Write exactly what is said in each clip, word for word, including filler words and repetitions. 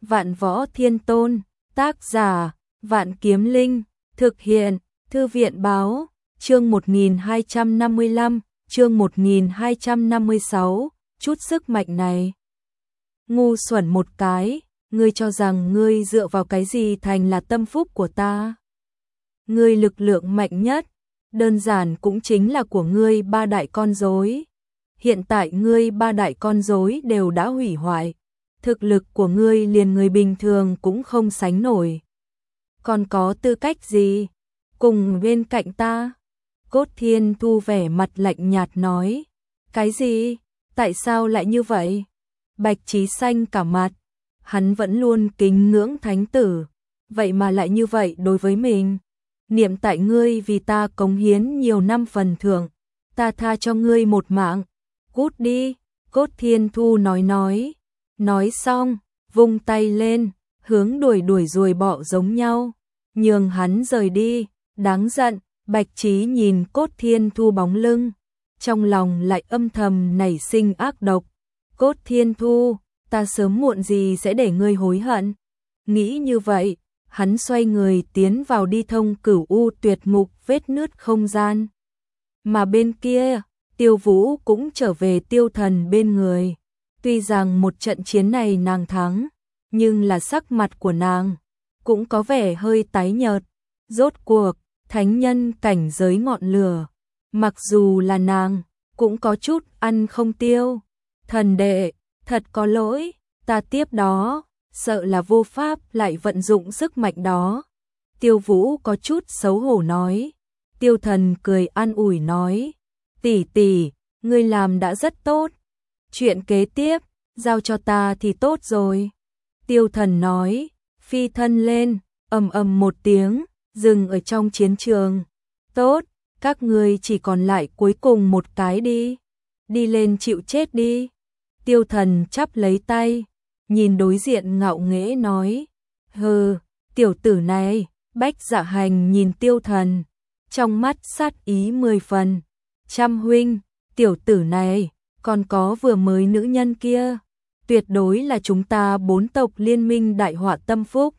Vạn Võ Thiên Tôn, tác giả, Vạn Kiếm Linh, thực hiện, Thư viện báo, chương một nghìn hai trăm năm mươi lăm, chương một nghìn hai trăm năm mươi sáu, chút sức mạnh này. Ngu xuẩn một cái, ngươi cho rằng ngươi dựa vào cái gì thành là tâm phúc của ta? Ngươi lực lượng mạnh nhất, đơn giản cũng chính là của ngươi ba đại con rối. Hiện tại ngươi ba đại con rối đều đã hủy hoại, thực lực của ngươi liền người bình thường cũng không sánh nổi. Còn có tư cách gì? Cùng bên cạnh ta? Cốt Thiên Thu vẻ mặt lạnh nhạt nói. Cái gì? Tại sao lại như vậy? Bạch Chí xanh cả mặt. Hắn vẫn luôn kính ngưỡng thánh tử, vậy mà lại như vậy đối với mình. Niệm tại ngươi vì ta cống hiến nhiều năm phần thưởng, ta tha cho ngươi một mạng. Cút đi, Cốt Thiên Thu nói nói. Nói xong, vung tay lên, hướng đuổi đuổi ruồi bọ giống nhau, nhường hắn rời đi. Đáng giận, Bạch Chí nhìn Cốt Thiên Thu bóng lưng, trong lòng lại âm thầm nảy sinh ác độc. Cốt Thiên Thu, ta sớm muộn gì sẽ để ngươi hối hận. Nghĩ như vậy, hắn xoay người tiến vào đi thông Cửu U Tuyệt Ngục vết nứt không gian. Mà bên kia, Tiêu Vũ cũng trở về Tiêu Thần bên người. Tuy rằng một trận chiến này nàng thắng, nhưng là sắc mặt của nàng cũng có vẻ hơi tái nhợt. Rốt cuộc, thánh nhân cảnh giới ngọn lửa, mặc dù là nàng, cũng có chút ăn không tiêu. Thần đệ, thật có lỗi, ta tiếp đó, sợ là vô pháp lại vận dụng sức mạnh đó. Tiêu Vũ có chút xấu hổ nói. Tiêu Thần cười an ủi nói, tỷ tỷ, ngươi làm đã rất tốt. Chuyện kế tiếp, giao cho ta thì tốt rồi. Tiêu Thần nói, phi thân lên, ầm ầm một tiếng, dừng ở trong chiến trường. Tốt, các ngươi chỉ còn lại cuối cùng một cái đi. Đi lên chịu chết đi. Tiêu Thần chắp lấy tay, nhìn đối diện ngạo nghễ nói. Hừ, tiểu tử này. Bách Dạ Hành nhìn Tiêu Thần, trong mắt sát ý mười phần. Trăm huynh, tiểu tử này, còn có vừa mới nữ nhân kia, tuyệt đối là chúng ta bốn tộc liên minh đại họa tâm phúc.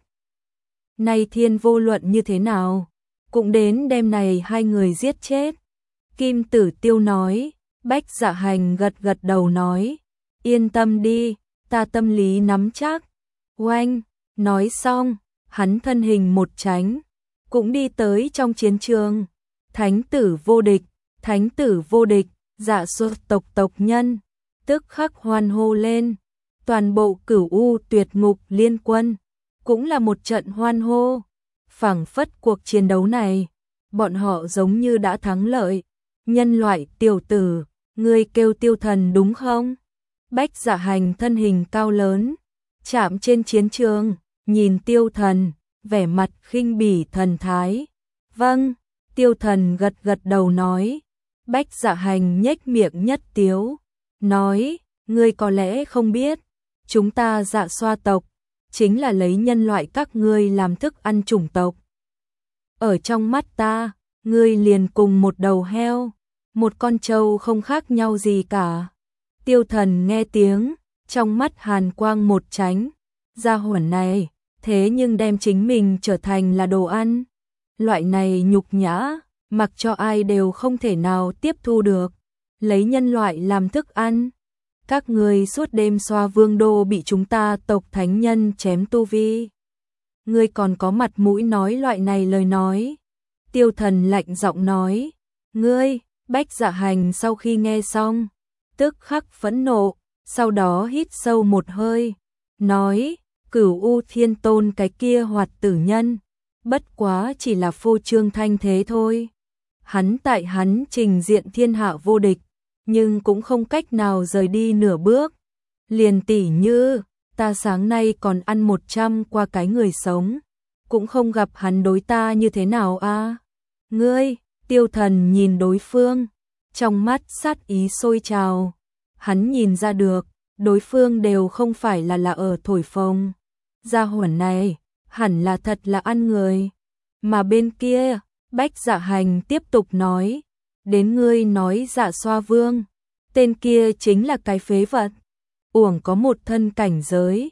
Nay thiên vô luận như thế nào, cũng đến đêm này hai người giết chết. Kim Tử Tiêu nói. Bách Dạ Hành gật gật đầu nói, yên tâm đi, ta tâm lý nắm chắc. Oanh, nói xong, hắn thân hình một tránh, cũng đi tới trong chiến trường. Thánh tử vô địch, thánh tử vô địch, Dạ Xuất tộc tộc nhân tức khắc hoan hô lên. Toàn bộ Cửu U Tuyệt Ngục liên quân cũng là một trận hoan hô. Phảng phất cuộc chiến đấu này, bọn họ giống như đã thắng lợi. Nhân loại tiểu tử, ngươi kêu Tiêu Thần đúng không? Bách Dạ Hành thân hình cao lớn, chạm trên chiến trường, nhìn Tiêu Thần, vẻ mặt khinh bỉ thần thái. Vâng, Tiêu Thần gật gật đầu nói. Bách Dạ Hành nhếch miệng nhất tiếu, nói, ngươi có lẽ không biết, chúng ta Dạ Xoa tộc chính là lấy nhân loại các ngươi làm thức ăn chủng tộc. Ở trong mắt ta, ngươi liền cùng một đầu heo, một con trâu không khác nhau gì cả. Tiêu Thần nghe tiếng, trong mắt hàn quang một tránh. Gia hỏa này, thế nhưng đem chính mình trở thành là đồ ăn. Loại này nhục nhã, mặc cho ai đều không thể nào tiếp thu được. Lấy nhân loại làm thức ăn. Các ngươi suốt đêm xoa vương đô bị chúng ta tộc thánh nhân chém tu vi. Ngươi còn có mặt mũi nói loại này lời nói. Tiêu Thần lạnh giọng nói. Ngươi, Bách Dạ Hành sau khi nghe xong, tức khắc phẫn nộ, sau đó hít sâu một hơi, nói, Cửu U Thiên Tôn cái kia hoạt tử nhân, bất quá chỉ là phô trương thanh thế thôi. Hắn tại hắn trình diện thiên hạ vô địch, nhưng cũng không cách nào rời đi nửa bước. Liền tỉ như, ta sáng nay còn ăn một trăm qua cái người sống, cũng không gặp hắn đối ta như thế nào a. À? Ngươi, Tiêu Thần nhìn đối phương, trong mắt sát ý sôi trào. Hắn nhìn ra được, đối phương đều không phải là là ở thổi phồng. Gia hỏa này, hẳn là thật là ăn người. Mà bên kia, Bách Dạ Hành tiếp tục nói, đến ngươi nói Dạ Xoa Vương, tên kia chính là cái phế vật, uổng có một thân cảnh giới,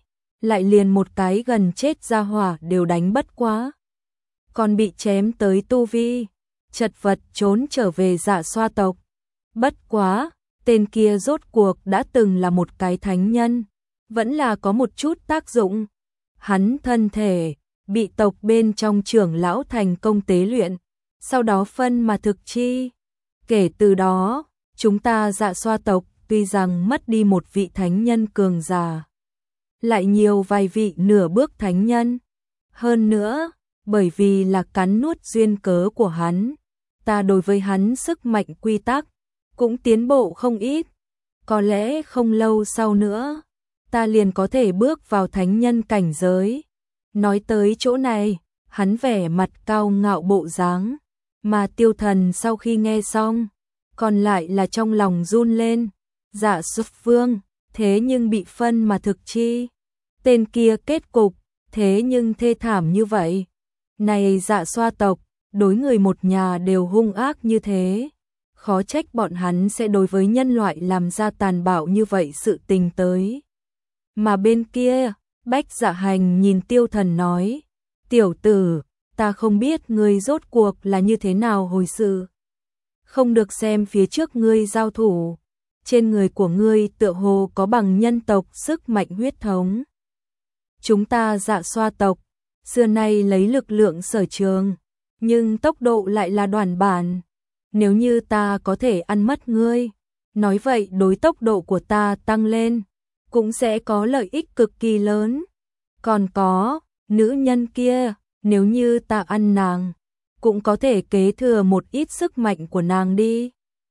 lại liền một cái gần chết ra hỏa đều đánh bất quá. Còn bị chém tới tu vi, chật vật trốn trở về Dạ Xoa tộc. Bất quá, tên kia rốt cuộc đã từng là một cái thánh nhân, vẫn là có một chút tác dụng. Hắn thân thể bị tộc bên trong trưởng lão thành công tế luyện, sau đó phân mà thực chi. Kể từ đó, chúng ta Dạ Xoa tộc tuy rằng mất đi một vị thánh nhân cường giả, lại nhiều vài vị nửa bước thánh nhân. Hơn nữa, bởi vì là cắn nuốt duyên cớ của hắn, ta đối với hắn sức mạnh quy tắc cũng tiến bộ không ít. Có lẽ không lâu sau nữa, ta liền có thể bước vào thánh nhân cảnh giới. Nói tới chỗ này, hắn vẻ mặt cao ngạo bộ dáng, mà Tiêu Thần sau khi nghe xong, còn lại là trong lòng run lên. Dạ Xuất Vương, thế nhưng bị phân mà thực chi. Tên kia kết cục, thế nhưng thê thảm như vậy. Này Dạ Xoa tộc, đối người một nhà đều hung ác như thế. Khó trách bọn hắn sẽ đối với nhân loại làm ra tàn bạo như vậy sự tình tới. Mà bên kia, Bách Dạ Hành nhìn Tiêu Thần nói, tiểu tử, ta không biết ngươi rốt cuộc là như thế nào hồi sự. Không được xem phía trước ngươi giao thủ, trên người của ngươi tựa hồ có bằng nhân tộc sức mạnh huyết thống. Chúng ta Dạ Xoa tộc, xưa nay lấy lực lượng sở trường, nhưng tốc độ lại là đoàn bản. Nếu như ta có thể ăn mất ngươi, nói vậy đối tốc độ của ta tăng lên, cũng sẽ có lợi ích cực kỳ lớn. Còn có, nữ nhân kia, nếu như ta ăn nàng, cũng có thể kế thừa một ít sức mạnh của nàng đi.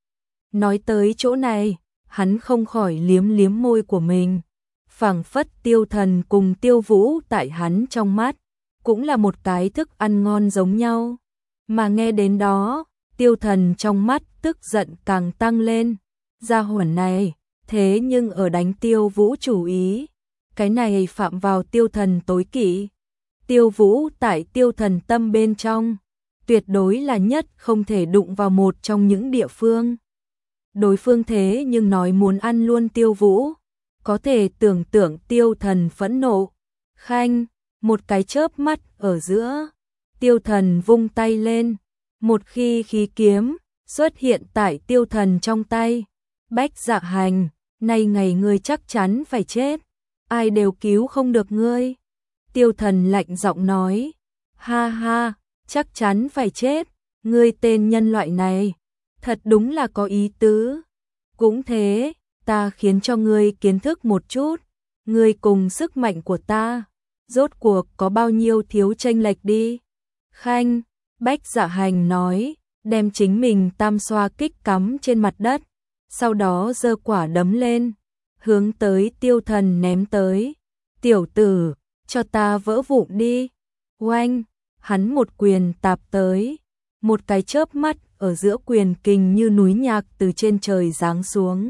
Nói tới chỗ này, hắn không khỏi liếm liếm môi của mình. Phảng phất Tiêu Thần cùng Tiêu Vũ tại hắn trong mắt, cũng là một cái thức ăn ngon giống nhau. Mà nghe đến đó, Tiêu Thần trong mắt tức giận càng tăng lên. Gia hỏa này, thế nhưng ở đánh Tiêu Vũ chủ ý. Cái này phạm vào Tiêu Thần tối kỵ. Tiêu Vũ tại Tiêu Thần tâm bên trong, tuyệt đối là nhất không thể đụng vào một trong những địa phương. Đối phương thế nhưng nói muốn ăn luôn Tiêu Vũ, có thể tưởng tượng Tiêu Thần phẫn nộ. Khanh, một cái chớp mắt ở giữa, Tiêu Thần vung tay lên, một khi khí kiếm xuất hiện tại Tiêu Thần trong tay. Bách Dạ Hành, nay ngày ngươi chắc chắn phải chết, ai đều cứu không được ngươi. Tiêu Thần lạnh giọng nói, ha ha, chắc chắn phải chết, ngươi tên nhân loại này, thật đúng là có ý tứ. Cũng thế, ta khiến cho ngươi kiến thức một chút, ngươi cùng sức mạnh của ta, rốt cuộc có bao nhiêu thiếu chênh lệch đi. Khanh, Bách Dạ Hành nói, đem chính mình tam xoa kích cắm trên mặt đất, sau đó giơ quả đấm lên, hướng tới Tiêu Thần ném tới. Tiểu tử, cho ta vỡ vụn đi. Oanh, hắn một quyền tạp tới, một cái chớp mắt ở giữa quyền kình như núi nhạc từ trên trời giáng xuống,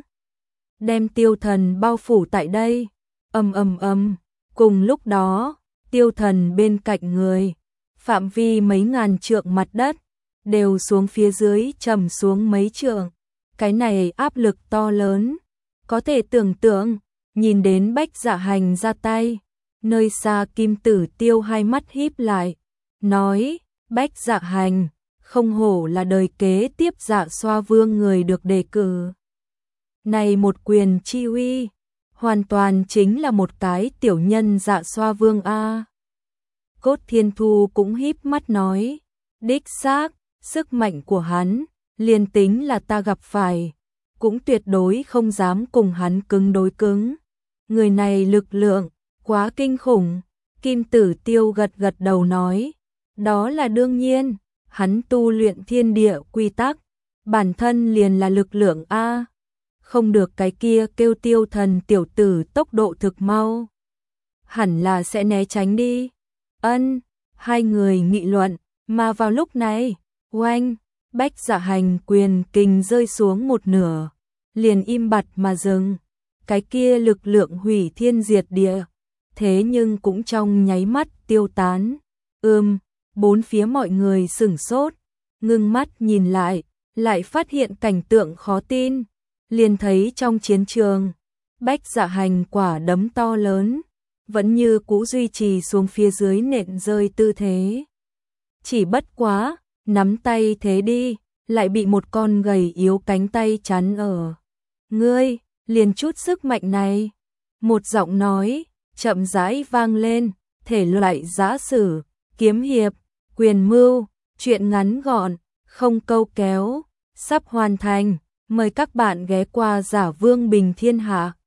đem Tiêu Thần bao phủ tại đây. Ầm ầm ầm, cùng lúc đó, Tiêu Thần bên cạnh người, phạm vi mấy ngàn trượng mặt đất đều xuống phía dưới trầm xuống mấy trượng. Cái này áp lực to lớn, có thể tưởng tượng. Nhìn đến Bách Dạ Hành ra tay, nơi xa Kim Tử Tiêu hai mắt híp lại, nói, Bách Dạ Hành, không hổ là đời kế tiếp Dạ Xoa Vương người được đề cử. Này một quyền chi uy, hoàn toàn chính là một cái tiểu nhân Dạ Xoa Vương a. Cốt Thiên Thu cũng híp mắt nói, đích xác, sức mạnh của hắn, liền tính là ta gặp phải, cũng tuyệt đối không dám cùng hắn cứng đối cứng. Người này lực lượng, quá kinh khủng. Kim Tử Tiêu gật gật đầu nói, đó là đương nhiên, hắn tu luyện thiên địa quy tắc, bản thân liền là lực lượng a. Không được cái kia kêu Tiêu Thần tiểu tử tốc độ thực mau, hẳn là sẽ né tránh đi. Ân, hai người nghị luận, mà vào lúc này, oanh, Bách Dạ Hành quyền kình rơi xuống một nửa, liền im bặt mà dừng. Cái kia lực lượng hủy thiên diệt địa, thế nhưng cũng trong nháy mắt tiêu tán. Ừm, bốn phía mọi người sửng sốt, ngưng mắt nhìn lại, lại phát hiện cảnh tượng khó tin. Liền thấy trong chiến trường, Bách Dạ Hành quả đấm to lớn, vẫn như cũ duy trì xuống phía dưới nện rơi tư thế. Chỉ bất quá, nắm tay thế đi, lại bị một con gầy yếu cánh tay chắn ở. Ngươi, liền chút sức mạnh này. Một giọng nói, chậm rãi vang lên, thể loại giã sử, kiếm hiệp, quyền mưu, chuyện ngắn gọn, không câu kéo, sắp hoàn thành. Mời các bạn ghé qua Giả Vương Bình Thiên Hạ.